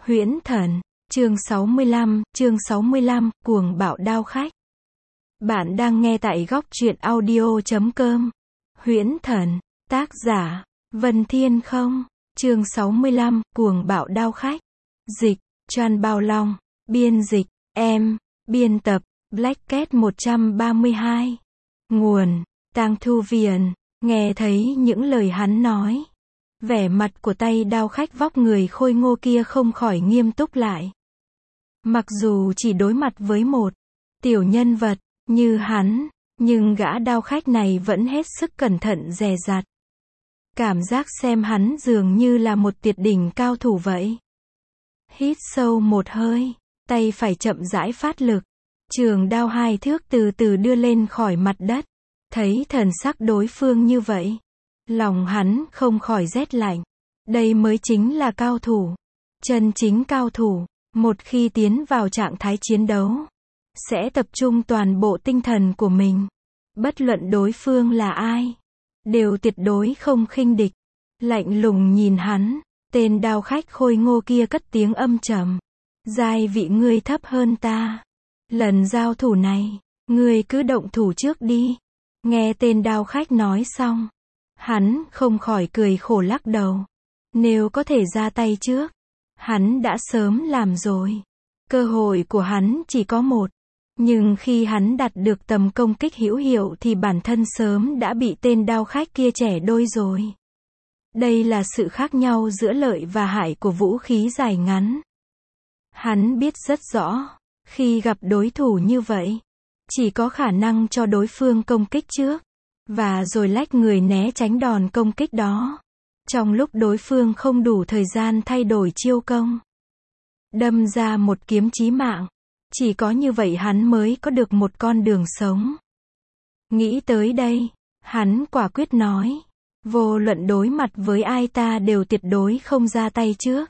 Huyễn Thần, chương 65, cuồng bạo đao khách. Bạn đang nghe tại góc truyện audio.com. Huyễn Thần, tác giả, Vân Thiên Không, chương 65, cuồng bạo đao khách. Dịch, Tran Bao Long, biên dịch, em, biên tập, Black Cat 132. Nguồn, Tang Thu Viền, nghe thấy những lời hắn nói. Vẻ mặt của tay đao khách vóc người khôi ngô kia không khỏi nghiêm túc lại. Mặc dù chỉ đối mặt với một tiểu nhân vật như hắn, nhưng gã đao khách này vẫn hết sức cẩn thận dè dặt. Cảm giác xem hắn dường như là một tuyệt đỉnh cao thủ vậy. Hít sâu một hơi, tay phải chậm rãi phát lực. Trường đao 2 thước từ từ đưa lên khỏi mặt đất. Thấy thần sắc đối phương như vậy, lòng hắn không khỏi rét lạnh. Đây mới chính là cao thủ. Chân chính cao thủ, một khi tiến vào trạng thái chiến đấu, sẽ tập trung toàn bộ tinh thần của mình. Bất luận đối phương là ai, đều tuyệt đối không khinh địch. Lạnh lùng nhìn hắn, tên đao khách khôi ngô kia cất tiếng âm trầm. Giai vị ngươi thấp hơn ta. Lần giao thủ này, ngươi cứ động thủ trước đi. Nghe tên đao khách nói xong, hắn không khỏi cười khổ lắc đầu. Nếu có thể ra tay trước, hắn đã sớm làm rồi. Cơ hội của hắn chỉ có một. Nhưng khi hắn đạt được tầm công kích hữu hiệu thì bản thân sớm đã bị tên đao khách kia chẻ đôi rồi. Đây là sự khác nhau giữa lợi và hại của vũ khí dài ngắn. Hắn biết rất rõ, khi gặp đối thủ như vậy, chỉ có khả năng cho đối phương công kích trước, và rồi lách người né tránh đòn công kích đó. Trong lúc đối phương không đủ thời gian thay đổi chiêu công, đâm ra một kiếm chí mạng. Chỉ có như vậy hắn mới có được một con đường sống. Nghĩ tới đây, hắn quả quyết nói, vô luận đối mặt với ai ta đều tuyệt đối không ra tay trước.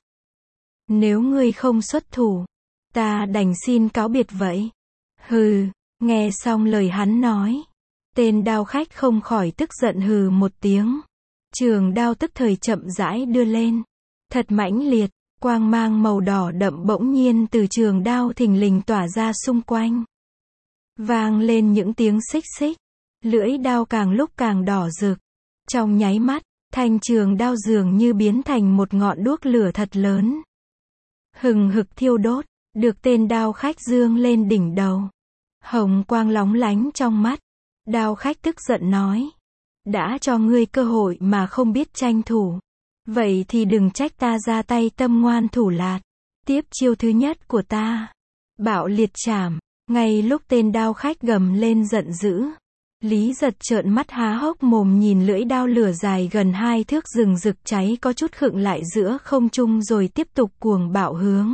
Nếu ngươi không xuất thủ, ta đành xin cáo biệt vậy. Hừ, nghe xong lời hắn nói, tên đao khách không khỏi tức giận hừ một tiếng. Trường đao tức thời chậm rãi đưa lên. Thật mãnh liệt, quang mang màu đỏ đậm bỗng nhiên từ trường đao thình lình tỏa ra xung quanh. Vang lên những tiếng xích xích. Lưỡi đao càng lúc càng đỏ rực. Trong nháy mắt, thanh trường đao dường như biến thành một ngọn đuốc lửa thật lớn. Hừng hực thiêu đốt, được tên đao khách dương lên đỉnh đầu. Hồng quang lóng lánh trong mắt. Đao khách tức giận nói, đã cho ngươi cơ hội mà không biết tranh thủ. Vậy thì đừng trách ta ra tay tâm ngoan thủ lạt. Tiếp chiêu thứ nhất của ta. Bạo liệt chảm. Ngay lúc tên đao khách gầm lên giận dữ, Lý Giật trợn mắt há hốc mồm nhìn lưỡi đao lửa dài gần 2 thước rừng rực cháy có chút khựng lại giữa không trung rồi tiếp tục cuồng bạo hướng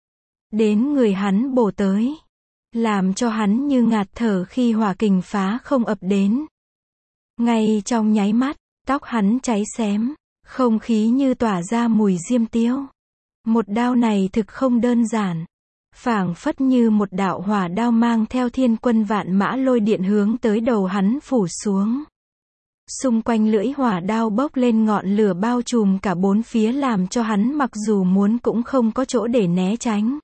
đến người hắn bổ tới, làm cho hắn như ngạt thở khi hỏa kình phá không ập đến. Ngay trong nháy mắt, tóc hắn cháy xém, không khí như tỏa ra mùi diêm tiêu. Một đao này thực không đơn giản, phảng phất như một đạo hỏa đao mang theo thiên quân vạn mã lôi điện hướng tới đầu hắn phủ xuống. Xung quanh lưỡi hỏa đao bốc lên ngọn lửa bao trùm cả bốn phía làm cho hắn mặc dù muốn cũng không có chỗ để né tránh.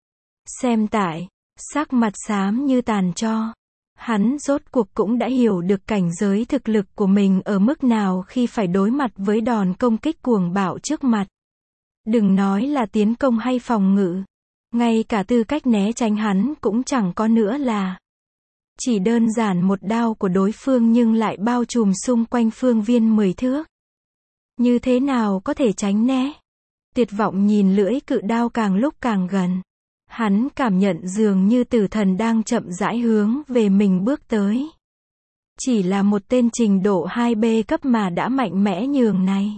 Xem tại, sắc mặt xám như tàn tro. Hắn rốt cuộc cũng đã hiểu được cảnh giới thực lực của mình ở mức nào khi phải đối mặt với đòn công kích cuồng bạo trước mặt. Đừng nói là tiến công hay phòng ngự, ngay cả tư cách né tránh hắn cũng chẳng có nữa là. Chỉ đơn giản một đao của đối phương nhưng lại bao trùm xung quanh phương viên 10 thước. Như thế nào có thể tránh né? Tuyệt vọng nhìn lưỡi cự đao càng lúc càng gần. Hắn cảm nhận dường như tử thần đang chậm rãi hướng về mình bước tới. Chỉ là một tên trình độ 2B cấp mà đã mạnh mẽ nhường này.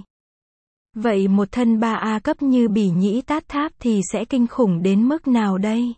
Vậy một thân 3A cấp như Bỉ Nhĩ Tát Tháp thì sẽ kinh khủng đến mức nào đây?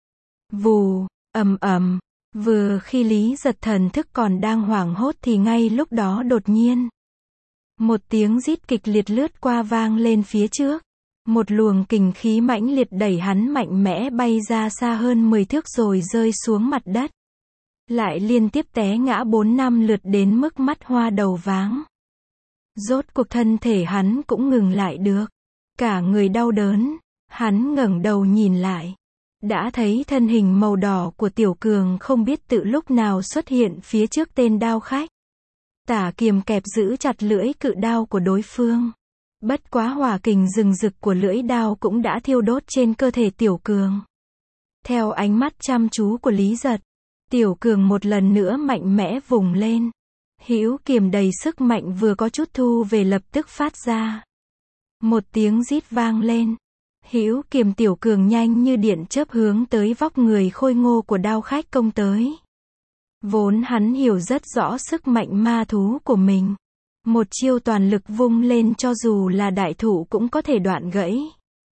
Vù, ầm ầm, vừa khi Lý Giật thần thức còn đang hoảng hốt thì ngay lúc đó đột nhiên, một tiếng rít kịch liệt lướt qua vang lên phía trước. Một luồng kình khí mãnh liệt đẩy hắn mạnh mẽ bay ra xa hơn 10 thước rồi rơi xuống mặt đất. Lại liên tiếp té ngã 4-5 lượt đến mức mắt hoa đầu váng. Rốt cuộc thân thể hắn cũng ngừng lại được. Cả người đau đớn, Hắn ngẩng đầu nhìn lại. Đã thấy thân hình màu đỏ của Tiểu Cường không biết tự lúc nào xuất hiện phía trước tên đao khách. Tả kiềm kẹp giữ chặt lưỡi cự đao của đối phương. Bất quá hỏa kình rừng rực của lưỡi đao cũng đã thiêu đốt trên cơ thể Tiểu Cường. Theo ánh mắt chăm chú của Lý Giật, Tiểu Cường một lần nữa mạnh mẽ vùng lên. Hữu kiềm đầy sức mạnh vừa có chút thu về lập tức phát ra. Một tiếng rít vang lên. Hữu kiềm Tiểu Cường nhanh như điện chớp hướng tới vóc người khôi ngô của đao khách công tới. Vốn hắn hiểu rất rõ sức mạnh ma thú của mình. Một chiêu toàn lực vung lên cho dù là đại thụ cũng có thể đoạn gãy.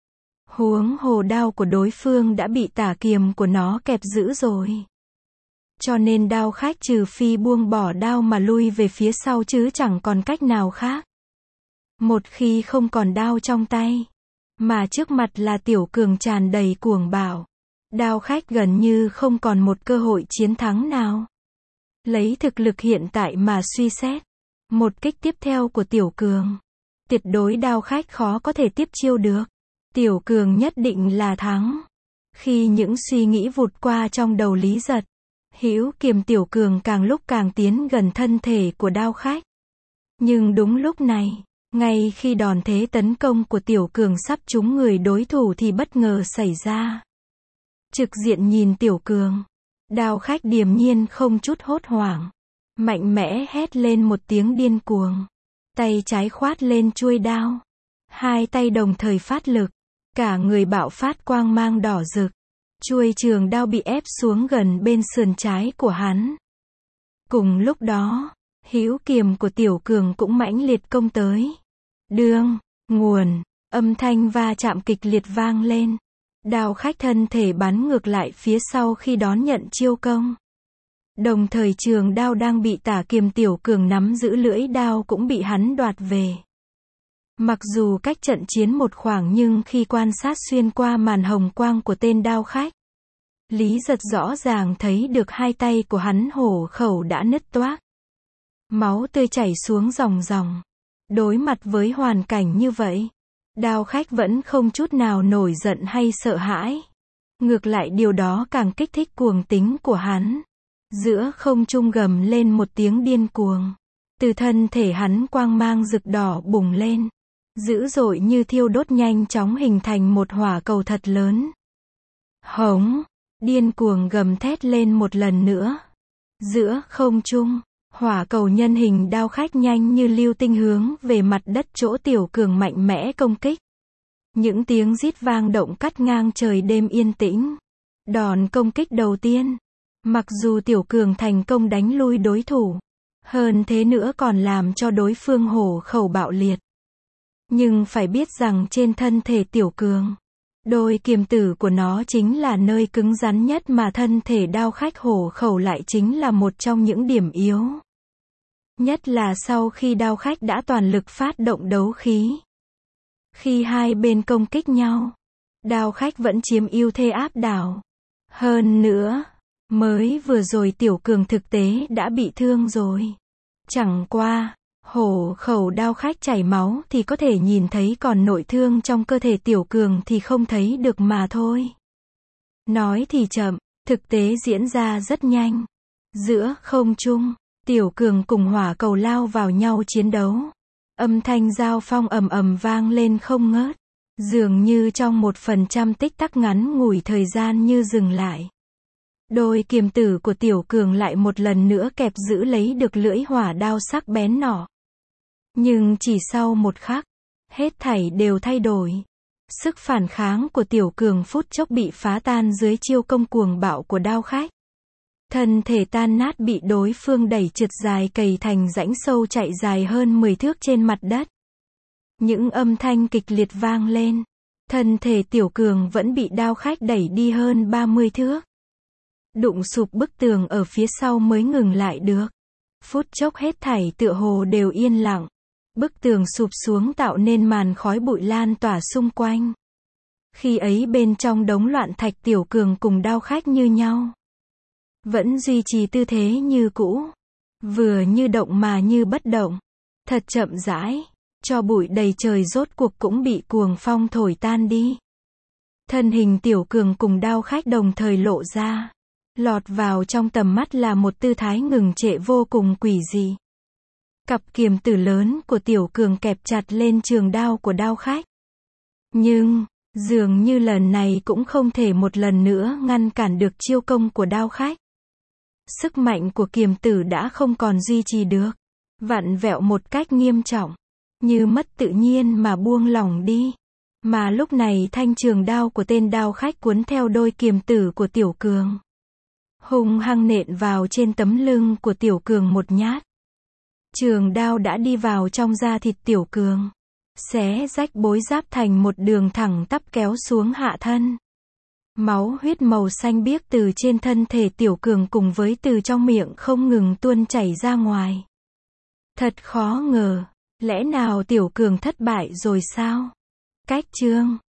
Huống hồ đao của đối phương đã bị tả kiềm của nó kẹp giữ rồi. Cho nên đao khách trừ phi buông bỏ đao mà lui về phía sau chứ chẳng còn cách nào khác. Một khi không còn đao trong tay, mà trước mặt là Tiểu Cường tràn đầy cuồng bạo, đao khách gần như không còn một cơ hội chiến thắng nào. Lấy thực lực hiện tại mà suy xét, một kích tiếp theo của Tiểu Cường, tuyệt đối đao khách khó có thể tiếp chiêu được. Tiểu Cường nhất định là thắng. Khi những suy nghĩ vụt qua trong đầu Lý Giật, hữu kiềm Tiểu Cường càng lúc càng tiến gần thân thể của đao khách. Nhưng đúng lúc này, ngay khi đòn thế tấn công của Tiểu Cường sắp trúng người đối thủ thì bất ngờ xảy ra. Trực diện nhìn Tiểu Cường, đao khách điềm nhiên không chút hốt hoảng, mạnh mẽ hét lên một tiếng điên cuồng. Tay trái khoát lên chuôi đao, hai tay đồng thời phát lực, cả người bạo phát quang mang đỏ rực. Chuôi trường đao bị ép xuống gần bên sườn trái của hắn. Cùng lúc đó, hữu kiềm của Tiểu Cường cũng mãnh liệt công tới. Đương, nguồn, âm thanh va chạm kịch liệt vang lên. Đao khách thân thể bắn ngược lại phía sau khi đón nhận chiêu công. Đồng thời trường đao đang bị tả kiềm Tiểu Cường nắm giữ lưỡi đao cũng bị hắn đoạt về. Mặc dù cách trận chiến một khoảng nhưng khi quan sát xuyên qua màn hồng quang của tên đao khách, Lý Giật rõ ràng thấy được hai tay của hắn hổ khẩu đã nứt toác. Máu tươi chảy xuống ròng ròng. Đối mặt với hoàn cảnh như vậy, đao khách vẫn không chút nào nổi giận hay sợ hãi. Ngược lại điều đó càng kích thích cuồng tính của hắn. Giữa không trung gầm lên một tiếng điên cuồng. Từ thân thể hắn quang mang rực đỏ bùng lên. Dữ dội như thiêu đốt nhanh chóng hình thành một hỏa cầu thật lớn. Hống, điên cuồng gầm thét lên một lần nữa. Giữa không trung, hỏa cầu nhân hình đao khách nhanh như lưu tinh hướng về mặt đất chỗ Tiểu Cường mạnh mẽ công kích. Những tiếng rít vang động cắt ngang trời đêm yên tĩnh. Đòn công kích đầu tiên, mặc dù Tiểu Cường thành công đánh lui đối thủ, hơn thế nữa còn làm cho đối phương hổ khẩu bạo liệt. Nhưng phải biết rằng trên thân thể Tiểu Cường, đôi kiềm tử của nó chính là nơi cứng rắn nhất mà thân thể đao khách hổ khẩu lại chính là một trong những điểm yếu. Nhất là sau khi đao khách đã toàn lực phát động đấu khí. Khi hai bên công kích nhau, đao khách vẫn chiếm ưu thế áp đảo. Hơn nữa, mới vừa rồi Tiểu Cường thực tế đã bị thương rồi. Chẳng qua, hổ khẩu đao khách chảy máu thì có thể nhìn thấy còn nội thương trong cơ thể Tiểu Cường thì không thấy được mà thôi. Nói thì chậm, thực tế diễn ra rất nhanh. Giữa không trung, Tiểu Cường cùng hỏa cầu lao vào nhau chiến đấu. Âm thanh giao phong ầm ầm vang lên không ngớt. Dường như trong 1% tích tắc ngắn ngủi thời gian như dừng lại. Đôi kiềm tử của Tiểu Cường lại một lần nữa kẹp giữ lấy được lưỡi hỏa đao sắc bén nỏ. Nhưng chỉ sau một khắc, hết thảy đều thay đổi. Sức phản kháng của Tiểu Cường phút chốc bị phá tan dưới chiêu công cuồng bạo của đao khách. Thân thể tan nát bị đối phương đẩy trượt dài cày thành rãnh sâu chạy dài hơn 10 thước trên mặt đất. Những âm thanh kịch liệt vang lên. Thân thể Tiểu Cường vẫn bị đao khách đẩy đi hơn 30 thước. Đụng sụp bức tường ở phía sau mới ngừng lại được. Phút chốc hết thảy tựa hồ đều yên lặng. Bức tường sụp xuống tạo nên màn khói bụi lan tỏa xung quanh. Khi ấy bên trong đống loạn thạch Tiểu Cường cùng đao khách như nhau. Vẫn duy trì tư thế như cũ. Vừa như động mà như bất động. Thật chậm rãi. Cho bụi đầy trời rốt cuộc cũng bị cuồng phong thổi tan đi. Thân hình Tiểu Cường cùng Đao Khách đồng thời lộ ra. Lọt vào trong tầm mắt là một tư thái ngừng trệ vô cùng quỷ dị. Cặp kiềm tử lớn của Tiểu Cường kẹp chặt lên trường đao của Đao Khách. Nhưng, dường như lần này cũng không thể một lần nữa ngăn cản được chiêu công của Đao Khách. Sức mạnh của kiềm tử đã không còn duy trì được. Vặn vẹo một cách nghiêm trọng. Như mất tự nhiên mà buông lỏng đi. Mà lúc này thanh trường đao của tên Đao Khách cuốn theo đôi kiềm tử của Tiểu Cường. Hung hăng nện vào trên tấm lưng của Tiểu Cường một nhát. Trường đao đã đi vào trong da thịt Tiểu Cường. Xé rách bối giáp thành một đường thẳng tắp kéo xuống hạ thân. Máu huyết màu xanh biếc từ trên thân thể Tiểu Cường cùng với từ trong miệng không ngừng tuôn chảy ra ngoài. Thật khó ngờ, lẽ nào Tiểu Cường thất bại rồi sao? Cách chương